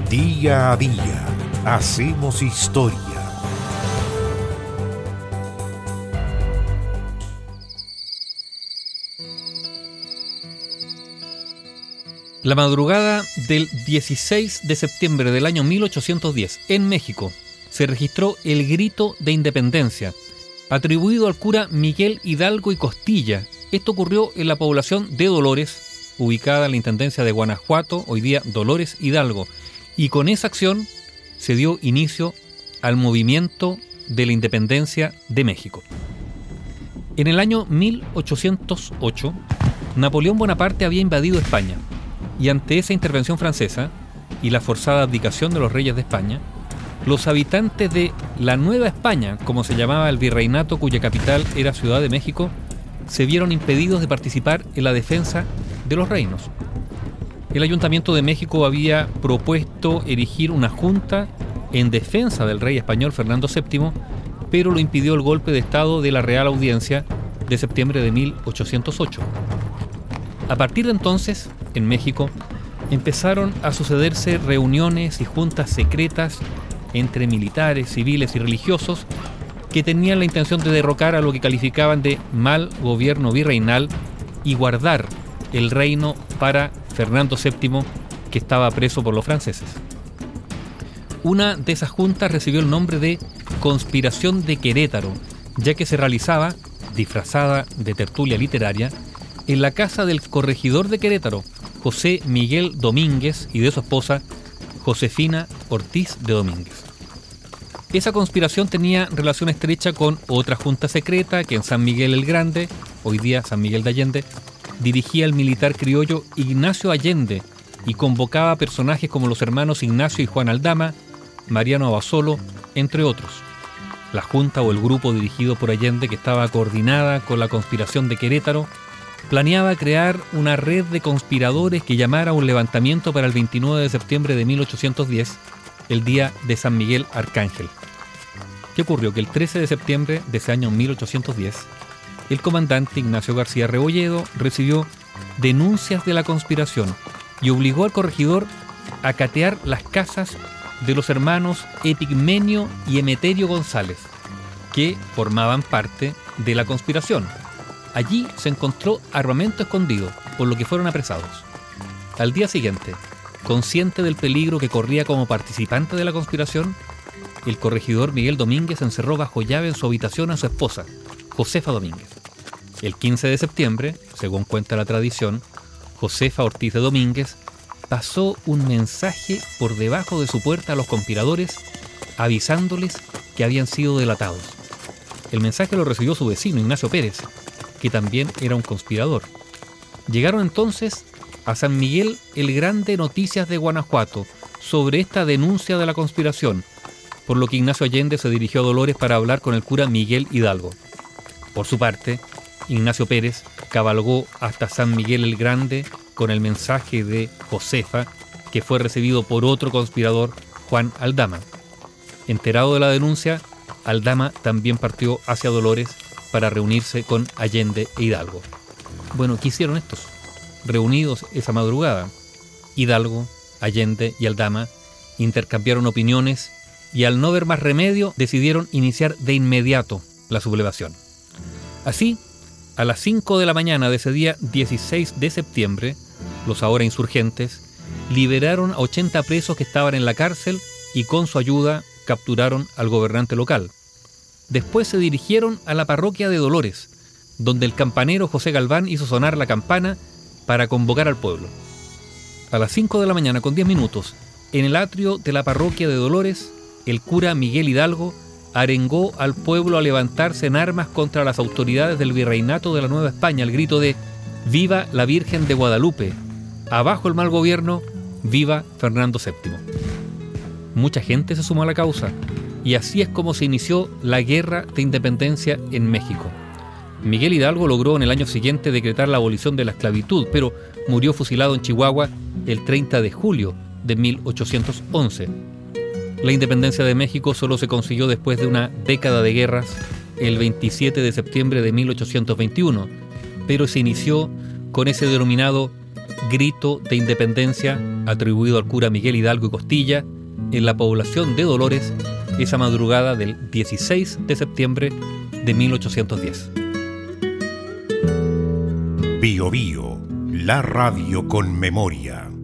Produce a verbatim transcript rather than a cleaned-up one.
Día a día hacemos historia. La madrugada del dieciséis de septiembre del año mil ochocientos diez, en México, se registró el Grito de Independencia, atribuido al cura Miguel Hidalgo y Costilla. Esto ocurrió en la población de Dolores, ubicada en la Intendencia de Guanajuato, hoy día Dolores Hidalgo, y con esa acción se dio inicio al movimiento de la independencia de México. En el año mil ochocientos ocho, Napoleón Bonaparte había invadido España, y ante esa intervención francesa y la forzada abdicación de los reyes de España, los habitantes de la Nueva España, como se llamaba el virreinato cuya capital era Ciudad de México, se vieron impedidos de participar en la defensa de los reinos. El Ayuntamiento de México había propuesto erigir una junta en defensa del rey español Fernando séptimo, pero lo impidió el golpe de Estado de la Real Audiencia de septiembre de mil ochocientos ocho. A partir de entonces, en México, empezaron a sucederse reuniones y juntas secretas entre militares, civiles y religiosos que tenían la intención de derrocar a lo que calificaban de mal gobierno virreinal y guardar el reino para Fernando séptimo, que estaba preso por los franceses. Una de esas juntas recibió el nombre de Conspiración de Querétaro, ya que se realizaba, disfrazada de tertulia literaria, en la casa del corregidor de Querétaro, José Miguel Domínguez, y de su esposa, Josefina Ortiz de Domínguez. Esa conspiración tenía relación estrecha con otra junta secreta que en San Miguel el Grande, hoy día San Miguel de Allende, dirigía el militar criollo Ignacio Allende y convocaba a personajes como los hermanos Ignacio y Juan Aldama, Mariano Abasolo, entre otros. La junta o el grupo dirigido por Allende, que estaba coordinada con la conspiración de Querétaro, planeaba crear una red de conspiradores que llamara a un levantamiento para el veintinueve de septiembre de mil ochocientos diez, el día de San Miguel Arcángel. ¿Qué ocurrió? Que el trece de septiembre de ese año mil ochocientos diez, el comandante Ignacio García Rebolledo recibió denuncias de la conspiración y obligó al corregidor a catear las casas de los hermanos Epigmenio y Emeterio González, que formaban parte de la conspiración. Allí se encontró armamento escondido, por lo que fueron apresados. Al día siguiente, consciente del peligro que corría como participante de la conspiración, el corregidor Miguel Domínguez encerró bajo llave en su habitación a su esposa, Josefa Domínguez. El quince de septiembre, según cuenta la tradición, Josefa Ortiz de Domínguez pasó un mensaje por debajo de su puerta a los conspiradores, avisándoles que habían sido delatados. El mensaje lo recibió su vecino, Ignacio Pérez, que también era un conspirador. Llegaron entonces a San Miguel el Grande noticias de Guanajuato sobre esta denuncia de la conspiración, por lo que Ignacio Allende se dirigió a Dolores para hablar con el cura Miguel Hidalgo. Por su parte, Ignacio Pérez cabalgó hasta San Miguel el Grande con el mensaje de Josefa, que fue recibido por otro conspirador, Juan Aldama. Enterado de la denuncia, Aldama también partió hacia Dolores para reunirse con Allende e Hidalgo. Bueno, ¿qué hicieron estos? Reunidos esa madrugada, Hidalgo, Allende y Aldama intercambiaron opiniones y al no ver más remedio decidieron iniciar de inmediato la sublevación. Así, a las cinco de la mañana de ese día dieciséis de septiembre, los ahora insurgentes liberaron a ochenta presos que estaban en la cárcel y con su ayuda capturaron al gobernante local. Después se dirigieron a la parroquia de Dolores, donde el campanero José Galván hizo sonar la campana para convocar al pueblo. A las cinco de la mañana con diez minutos, en el atrio de la parroquia de Dolores, el cura Miguel Hidalgo arengó al pueblo a levantarse en armas contra las autoridades del virreinato de la Nueva España al grito de «Viva la Virgen de Guadalupe! Abajo el mal gobierno! ¡Viva Fernando séptimo!». Mucha gente se sumó a la causa, y así es como se inició la Guerra de Independencia en México. Miguel Hidalgo logró en el año siguiente decretar la abolición de la esclavitud, pero murió fusilado en Chihuahua el treinta de julio de mil ochocientos once. La independencia de México solo se consiguió después de una década de guerras, el veintisiete de septiembre de mil ochocientos veintiuno, pero se inició con ese denominado grito de independencia atribuido al cura Miguel Hidalgo y Costilla en la población de Dolores esa madrugada del dieciséis de septiembre de mil ochocientos diez. Bio Bio, la radio con memoria.